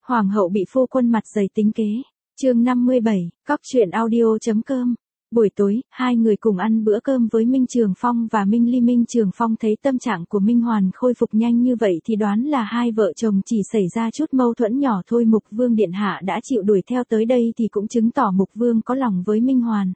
Hoàng hậu bị phu quân mặt dày tính kế. Chương 57, coctruyện.audio.com. Buổi tối, hai người cùng ăn bữa cơm với Minh Trường Phong và Minh Ly. Minh Trường Phong thấy tâm trạng của Minh Hoàn khôi phục nhanh như vậy thì đoán là hai vợ chồng chỉ xảy ra chút mâu thuẫn nhỏ thôi. Mục Vương điện hạ đã chịu đuổi theo tới đây thì cũng chứng tỏ Mục Vương có lòng với Minh Hoàn.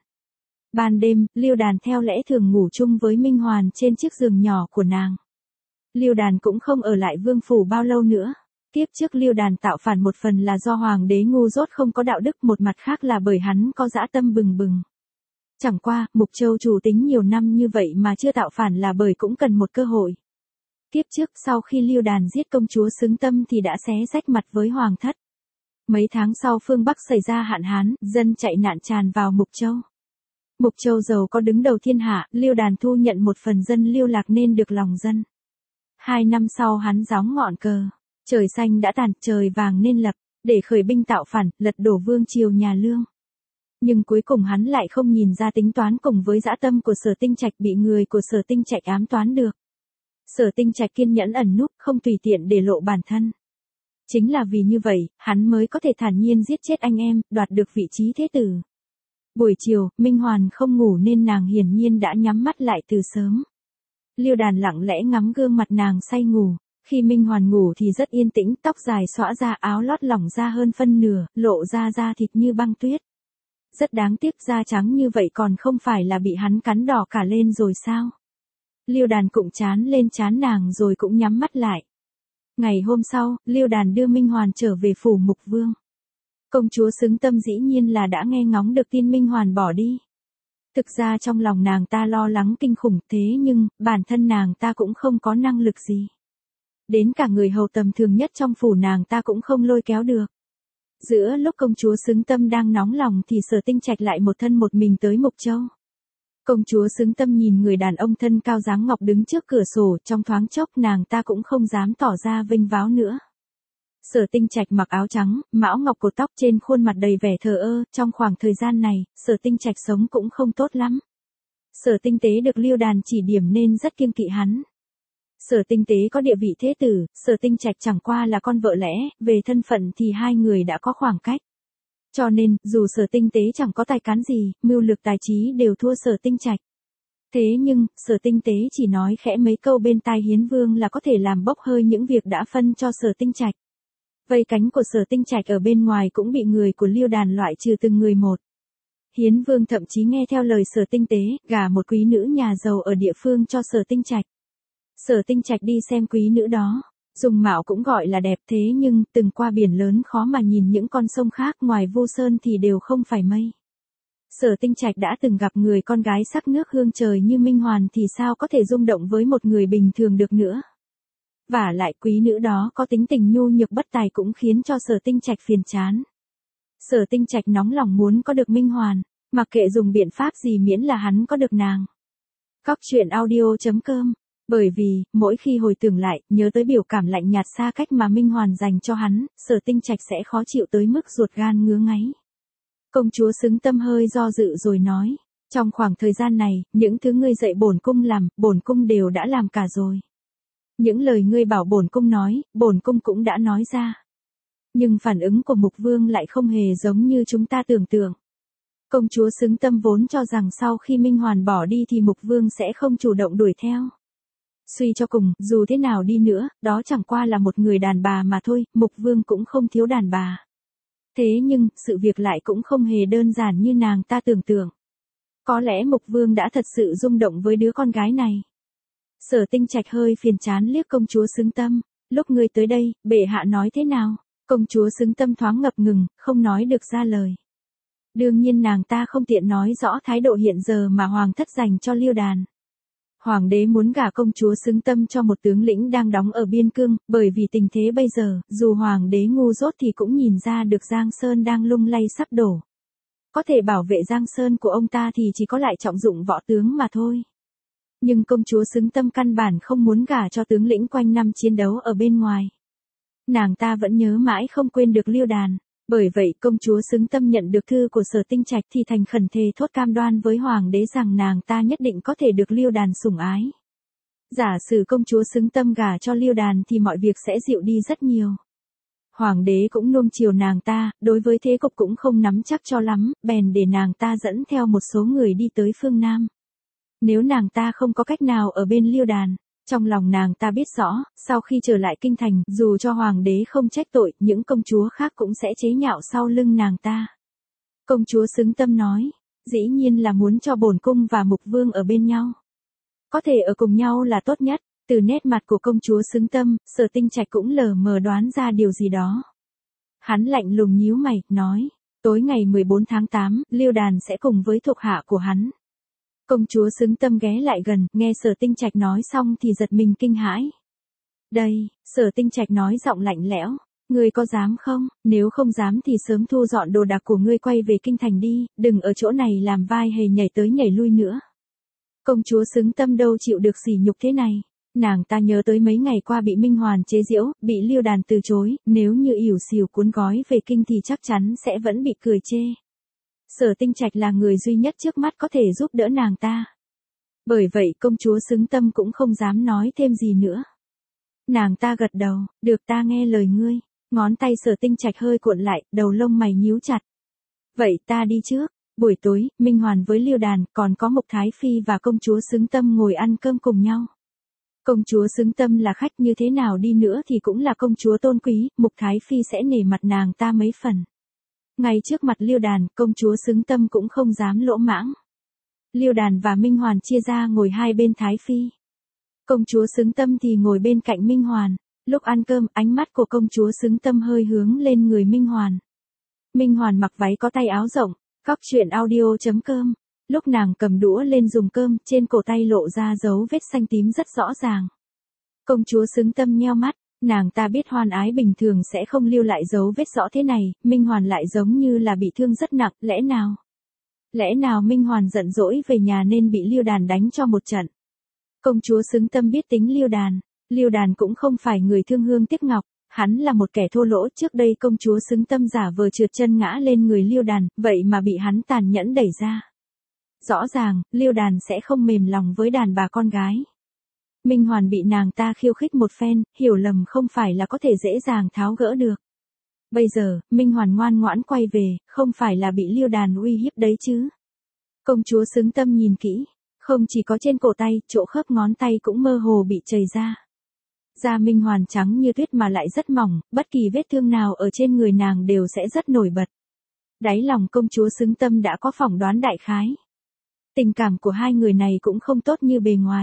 Ban đêm, Liêu Đàn theo lẽ thường ngủ chung với Minh Hoàn trên chiếc giường nhỏ của nàng. Liêu Đàn cũng không ở lại vương phủ bao lâu nữa. Tiếp trước Liêu Đàn tạo phản một phần là do hoàng đế ngu dốt không có đạo đức, một mặt khác là bởi hắn có dã tâm bừng bừng. Chẳng qua, Mục Châu chủ tính nhiều năm như vậy mà chưa tạo phản là bởi cũng cần một cơ hội. Tiếp trước sau khi Liêu Đàn giết công chúa Xứng Tâm thì đã xé rách mặt với hoàng thất. Mấy tháng sau phương Bắc xảy ra hạn hán, dân chạy nạn tràn vào Mục Châu. Mục Châu giàu có đứng đầu thiên hạ, Liêu Đàn thu nhận một phần dân Liêu lạc nên được lòng dân. 2 năm sau hắn gióng ngọn cờ. Trời xanh đã tàn, trời vàng nên lập, để khởi binh tạo phản, lật đổ vương triều nhà Lương. Nhưng cuối cùng hắn lại không nhìn ra tính toán cùng với dã tâm của Sở Tinh Trạch, bị người của Sở Tinh Trạch ám toán được. Sở Tinh Trạch kiên nhẫn ẩn núp, không tùy tiện để lộ bản thân. Chính là vì như vậy, hắn mới có thể thản nhiên giết chết anh em, đoạt được vị trí thế tử. Buổi chiều, Minh Hoàn không ngủ nên nàng hiển nhiên đã nhắm mắt lại từ sớm. Liêu Đàn lặng lẽ ngắm gương mặt nàng say ngủ. Khi Minh Hoàn ngủ thì rất yên tĩnh, tóc dài xõa ra, áo lót lỏng ra hơn phân nửa, lộ ra da thịt như băng tuyết. Rất đáng tiếc, da trắng như vậy còn không phải là bị hắn cắn đỏ cả lên rồi sao? Liêu Đàn cụng trán lên trán nàng rồi cũng nhắm mắt lại. Ngày hôm sau, Liêu Đàn đưa Minh Hoàn trở về phủ Mục Vương. Công chúa Xứng Tâm dĩ nhiên là đã nghe ngóng được tin Minh Hoàn bỏ đi. Thực ra trong lòng nàng ta lo lắng kinh khủng, thế nhưng, bản thân nàng ta cũng không có năng lực gì. Đến cả người hầu tầm thường nhất trong phủ nàng ta cũng không lôi kéo được. Giữa lúc công chúa Xứng Tâm đang nóng lòng thì Sở Tinh Trạch lại một thân một mình tới Mục Châu. Công chúa Xứng Tâm nhìn người đàn ông thân cao dáng ngọc đứng trước cửa sổ, trong thoáng chốc nàng ta cũng không dám tỏ ra vênh váo nữa. Sở Tinh Trạch mặc áo trắng, mão ngọc cột tóc, trên khuôn mặt đầy vẻ thờ ơ. Trong khoảng thời gian này, Sở Tinh Trạch sống cũng không tốt lắm. Sở Tinh Tế được Liêu Đàn chỉ điểm nên rất kiêng kỵ hắn. Sở Tinh Tế có địa vị thế tử, Sở Tinh Trạch chẳng qua là con vợ lẽ, về thân phận thì hai người đã có khoảng cách. Cho nên, dù Sở Tinh Tế chẳng có tài cán gì, mưu lược tài trí đều thua Sở Tinh Trạch. Thế nhưng, Sở Tinh Tế chỉ nói khẽ mấy câu bên tai Hiến Vương là có thể làm bốc hơi những việc đã phân cho Sở Tinh Trạch. Vây cánh của Sở Tinh Trạch ở bên ngoài cũng bị người của Liêu Đàn loại trừ từng người một. Hiến Vương thậm chí nghe theo lời Sở Tinh Tế, gả một quý nữ nhà giàu ở địa phương cho Sở Tinh Trạch. Sở Tinh Trạch đi xem quý nữ đó, dùng mạo cũng gọi là đẹp, thế nhưng từng qua biển lớn khó mà nhìn những con sông khác ngoài Vu Sơn thì đều không phải mây. Sở Tinh Trạch đã từng gặp người con gái sắc nước hương trời như Minh Hoàn thì sao có thể rung động với một người bình thường được nữa. Vả lại quý nữ đó có tính tình nhu nhược bất tài cũng khiến cho Sở Tinh Trạch phiền chán. Sở Tinh Trạch nóng lòng muốn có được Minh Hoàn, mặc kệ dùng biện pháp gì miễn là hắn có được nàng. Coctruyện.audio.com. Bởi vì, mỗi khi hồi tưởng lại, nhớ tới biểu cảm lạnh nhạt xa cách mà Minh Hoàn dành cho hắn, Sở Tinh Trạch sẽ khó chịu tới mức ruột gan ngứa ngáy. Công chúa Xứng Tâm hơi do dự rồi nói, trong khoảng thời gian này, những thứ ngươi dạy bổn cung làm, bổn cung đều đã làm cả rồi. Những lời ngươi bảo bổn cung nói, bổn cung cũng đã nói ra. Nhưng phản ứng của Mục Vương lại không hề giống như chúng ta tưởng tượng. Công chúa Xứng Tâm vốn cho rằng sau khi Minh Hoàn bỏ đi thì Mục Vương sẽ không chủ động đuổi theo. Suy cho cùng, dù thế nào đi nữa, đó chẳng qua là một người đàn bà mà thôi, Mục Vương cũng không thiếu đàn bà. Thế nhưng, sự việc lại cũng không hề đơn giản như nàng ta tưởng tượng. Có lẽ Mục Vương đã thật sự rung động với đứa con gái này. Sở Tinh Trạch hơi phiền chán liếc công chúa Xứng Tâm, lúc ngươi tới đây, bệ hạ nói thế nào? Công chúa Xứng Tâm thoáng ngập ngừng, không nói được ra lời. Đương nhiên nàng ta không tiện nói rõ thái độ hiện giờ mà hoàng thất dành cho Liêu Đàn. Hoàng đế muốn gả công chúa Xứng Tâm cho một tướng lĩnh đang đóng ở biên cương, bởi vì tình thế bây giờ, dù hoàng đế ngu dốt thì cũng nhìn ra được Giang Sơn đang lung lay sắp đổ. Có thể bảo vệ Giang Sơn của ông ta thì chỉ có lại trọng dụng võ tướng mà thôi. Nhưng công chúa Xứng Tâm căn bản không muốn gả cho tướng lĩnh quanh năm chiến đấu ở bên ngoài. Nàng ta vẫn nhớ mãi không quên được Liêu Đàn. Bởi vậy công chúa Xứng Tâm nhận được thư của Sở Tinh Trạch thì thành khẩn thề thốt cam đoan với hoàng đế rằng nàng ta nhất định có thể được Liêu Đàn sủng ái. Giả sử công chúa Xứng Tâm gả cho Liêu Đàn thì mọi việc sẽ dịu đi rất nhiều. Hoàng đế cũng nuông chiều nàng ta, đối với thế cục cũng không nắm chắc cho lắm, bèn để nàng ta dẫn theo một số người đi tới phương Nam. Nếu nàng ta không có cách nào ở bên Liêu Đàn, trong lòng nàng ta biết rõ, sau khi trở lại kinh thành, dù cho hoàng đế không trách tội, những công chúa khác cũng sẽ chế nhạo sau lưng nàng ta. Công chúa Xứng Tâm nói, dĩ nhiên là muốn cho bổn cung và Mục Vương ở bên nhau. Có thể ở cùng nhau là tốt nhất. Từ nét mặt của công chúa Xứng Tâm, Sở Tinh Trạch cũng lờ mờ đoán ra điều gì đó. Hắn lạnh lùng nhíu mày, nói, tối ngày 14 tháng 8, Liêu Đàn sẽ cùng với thuộc hạ của hắn. Công chúa Xứng Tâm ghé lại gần, nghe Sở Tinh Trạch nói xong thì giật mình kinh hãi. Đây, Sở Tinh Trạch nói giọng lạnh lẽo, ngươi có dám không, nếu không dám thì sớm thu dọn đồ đạc của ngươi quay về kinh thành đi, đừng ở chỗ này làm vai hề nhảy tới nhảy lui nữa. Công chúa Xứng Tâm đâu chịu được sỉ nhục thế này. Nàng ta nhớ tới mấy ngày qua bị Minh Hoàn chế giễu, bị Liêu Đàn từ chối, nếu như ỉu xìu cuốn gói về kinh thì chắc chắn sẽ vẫn bị cười chê. Sở Tinh Trạch là người duy nhất trước mắt có thể giúp đỡ nàng ta. Bởi vậy công chúa Xứng Tâm cũng không dám nói thêm gì nữa. Nàng ta gật đầu, được ta nghe lời ngươi, ngón tay Sở Tinh Trạch hơi cuộn lại, đầu lông mày nhíu chặt. Vậy ta đi trước. Buổi tối, Minh Hoàn với Liêu Đàn, còn có Mục Thái Phi và công chúa Xứng Tâm ngồi ăn cơm cùng nhau. Công chúa Xứng Tâm là khách như thế nào đi nữa thì cũng là công chúa tôn quý, Mục Thái Phi sẽ nể mặt nàng ta mấy phần. Ngay trước mặt Liêu Đàn, công chúa Xứng Tâm cũng không dám lỗ mãng. Liêu Đàn và Minh Hoàn chia ra ngồi hai bên Thái Phi. Công chúa Xứng Tâm thì ngồi bên cạnh Minh Hoàn. Lúc ăn cơm, ánh mắt của công chúa Xứng Tâm hơi hướng lên người Minh Hoàn. Minh Hoàn mặc váy có tay áo rộng, Cóc Truyện Audio.com. Lúc nàng cầm đũa lên dùng cơm, trên cổ tay lộ ra dấu vết xanh tím rất rõ ràng. Công chúa Xứng Tâm nheo mắt, nàng ta biết Hoan Ái bình thường sẽ không lưu lại dấu vết rõ thế này, Minh Hoàn lại giống như là bị thương rất nặng, lẽ nào Minh Hoàn giận dỗi về nhà nên bị Liêu Đàn đánh cho một trận. Công chúa Xứng Tâm biết tính Liêu Đàn cũng không phải người thương hương tiếc ngọc, hắn là một kẻ thô lỗ. Trước đây công chúa Xứng Tâm giả vờ trượt chân ngã lên người Liêu Đàn, vậy mà bị hắn tàn nhẫn đẩy ra. Rõ ràng, Liêu Đàn sẽ không mềm lòng với đàn bà con gái. Minh Hoàn bị nàng ta khiêu khích một phen, hiểu lầm không phải là có thể dễ dàng tháo gỡ được. Bây giờ, Minh Hoàn ngoan ngoãn quay về, không phải là bị Liêu Đàn uy hiếp đấy chứ. Công chúa Xứng Tâm nhìn kỹ, không chỉ có trên cổ tay, chỗ khớp ngón tay cũng mơ hồ bị chảy ra. Da Minh Hoàn trắng như tuyết mà lại rất mỏng, bất kỳ vết thương nào ở trên người nàng đều sẽ rất nổi bật. Đáy lòng công chúa Xứng Tâm đã có phỏng đoán đại khái. Tình cảm của hai người này cũng không tốt như bề ngoài.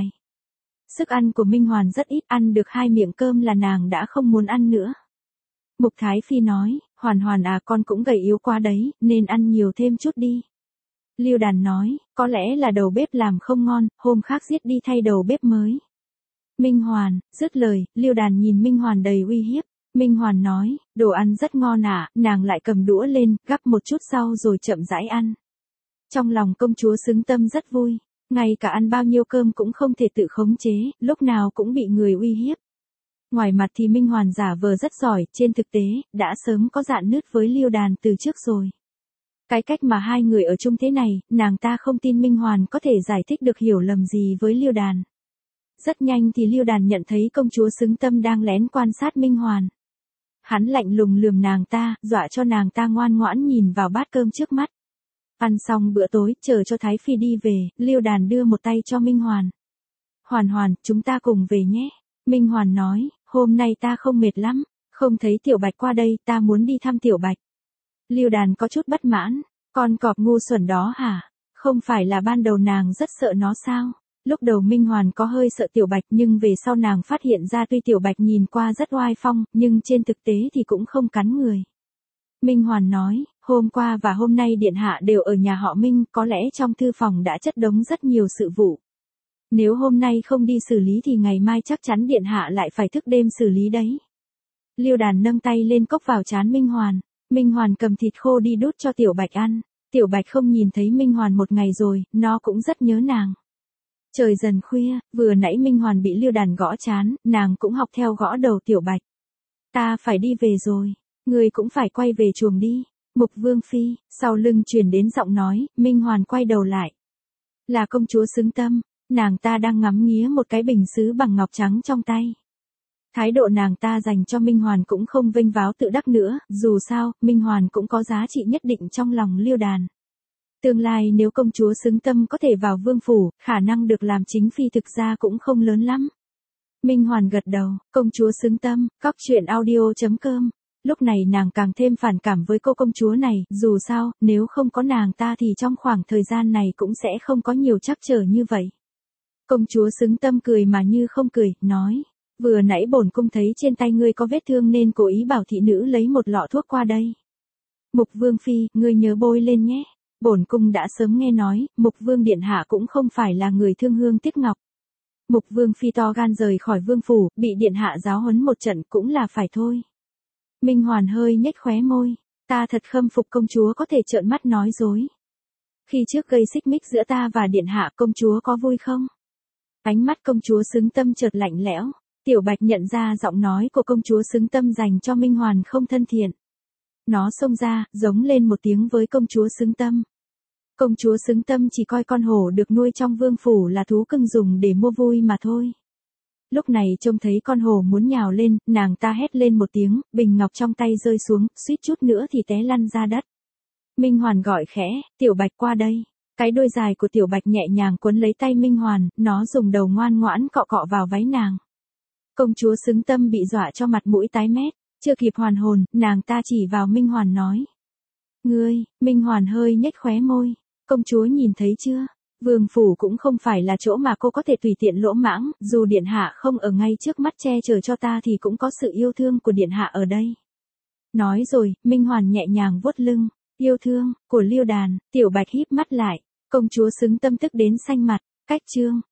Sức ăn của Minh Hoàn rất ít, ăn được 2 miệng cơm là nàng đã không muốn ăn nữa. Mục Thái Phi nói, Hoàn Hoàn à, con cũng gầy yếu quá đấy, nên ăn nhiều thêm chút đi. Liêu Đàn nói, có lẽ là đầu bếp làm không ngon, hôm khác giết đi thay đầu bếp mới. Minh Hoàn, dứt lời, Liêu Đàn nhìn Minh Hoàn đầy uy hiếp. Minh Hoàn nói, đồ ăn rất ngon à, nàng lại cầm đũa lên, gắp một chút sau rồi chậm rãi ăn. Trong lòng công chúa Xứng Tâm rất vui, ngay cả ăn bao nhiêu cơm cũng không thể tự khống chế, lúc nào cũng bị người uy hiếp. Ngoài mặt thì Minh Hoàn giả vờ rất giỏi, trên thực tế, đã sớm có rạn nứt với Liêu Đàn từ trước rồi. Cái cách mà hai người ở chung thế này, nàng ta không tin Minh Hoàn có thể giải thích được hiểu lầm gì với Liêu Đàn. Rất nhanh thì Liêu Đàn nhận thấy công chúa Xứng Tâm đang lén quan sát Minh Hoàn. Hắn lạnh lùng lườm nàng ta, dọa cho nàng ta ngoan ngoãn nhìn vào bát cơm trước mắt. Ăn xong bữa tối, chờ cho Thái Phi đi về, Liêu Đàn đưa một tay cho Minh Hoàn. Hoàn Hoàn, chúng ta cùng về nhé. Minh Hoàn nói, hôm nay ta không mệt lắm, không thấy Tiểu Bạch qua đây, ta muốn đi thăm Tiểu Bạch. Liêu Đàn có chút bất mãn, con cọp ngu xuẩn đó hả? Không phải là ban đầu nàng rất sợ nó sao? Lúc đầu Minh Hoàn có hơi sợ Tiểu Bạch nhưng về sau nàng phát hiện ra tuy Tiểu Bạch nhìn qua rất oai phong, nhưng trên thực tế thì cũng không cắn người. Minh Hoàn nói, hôm qua và hôm nay điện hạ đều ở nhà họ Minh, có lẽ trong thư phòng đã chất đống rất nhiều sự vụ. Nếu hôm nay không đi xử lý thì ngày mai chắc chắn điện hạ lại phải thức đêm xử lý đấy. Liêu Đàn nâng tay lên cốc vào trán Minh Hoàn. Minh Hoàn cầm thịt khô đi đút cho Tiểu Bạch ăn. Tiểu Bạch không nhìn thấy Minh Hoàn một ngày rồi, nó cũng rất nhớ nàng. Trời dần khuya, vừa nãy Minh Hoàn bị Liêu Đàn gõ trán, nàng cũng học theo gõ đầu Tiểu Bạch. Ta phải đi về rồi, ngươi cũng phải quay về chuồng đi. Mục Vương Phi, sau lưng truyền đến giọng nói, Minh Hoàn quay đầu lại. Là công chúa Xứng Tâm, nàng ta đang ngắm nghía một cái bình sứ bằng ngọc trắng trong tay. Thái độ nàng ta dành cho Minh Hoàn cũng không vênh váo tự đắc nữa, dù sao, Minh Hoàn cũng có giá trị nhất định trong lòng Liêu Đàn. Tương lai nếu công chúa xứng tâm có thể vào vương phủ, khả năng được làm chính phi thực ra cũng không lớn lắm. Minh Hoàn gật đầu, công chúa xứng tâm, cóc truyện audio.com. Lúc này nàng càng thêm phản cảm với cô công chúa này, dù sao, nếu không có nàng ta thì trong khoảng thời gian này cũng sẽ không có nhiều trắc trở như vậy. Công chúa xứng tâm cười mà như không cười, nói, vừa nãy bổn cung thấy trên tay ngươi có vết thương nên cố ý bảo thị nữ lấy một lọ thuốc qua đây. Mục vương phi, ngươi nhớ bôi lên nhé. Bổn cung đã sớm nghe nói, Mục vương điện hạ cũng không phải là người thương hương tiếc ngọc. Mục vương phi to gan rời khỏi vương phủ, bị điện hạ giáo huấn một trận cũng là phải thôi. Minh Hoàn hơi nhếch khóe môi, ta thật khâm phục công chúa có thể trợn mắt nói dối. Khi trước gây xích mích giữa ta và điện hạ, công chúa có vui không? Ánh mắt công chúa xứng tâm chợt lạnh lẽo, Tiểu Bạch nhận ra giọng nói của công chúa xứng tâm dành cho Minh Hoàn không thân thiện. Nó xông ra, giống lên một tiếng với công chúa xứng tâm. Công chúa xứng tâm chỉ coi con hổ được nuôi trong vương phủ là thú cưng dùng để mua vui mà thôi. Lúc này trông thấy con hổ muốn nhào lên, nàng ta hét lên một tiếng, bình ngọc trong tay rơi xuống, suýt chút nữa thì té lăn ra đất. Minh Hoàn gọi khẽ, Tiểu Bạch qua đây. Cái đuôi dài của Tiểu Bạch nhẹ nhàng quấn lấy tay Minh Hoàn, nó dùng đầu ngoan ngoãn cọ cọ vào váy nàng. Công chúa xứng tâm bị dọa cho mặt mũi tái mét, chưa kịp hoàn hồn, nàng ta chỉ vào Minh Hoàn nói. Ngươi, Minh Hoàn hơi nhếch khóe môi, công chúa nhìn thấy chưa? Vương phủ cũng không phải là chỗ mà cô có thể tùy tiện lỗ mãng, dù điện hạ không ở ngay trước mắt che chở cho ta thì cũng có sự yêu thương của điện hạ ở đây. Nói rồi, Minh Hoàn nhẹ nhàng vuốt lưng, yêu thương, của Liêu Đàn, Tiểu Bạch híp mắt lại, công chúa xứng tâm tức đến xanh mặt, cách chương.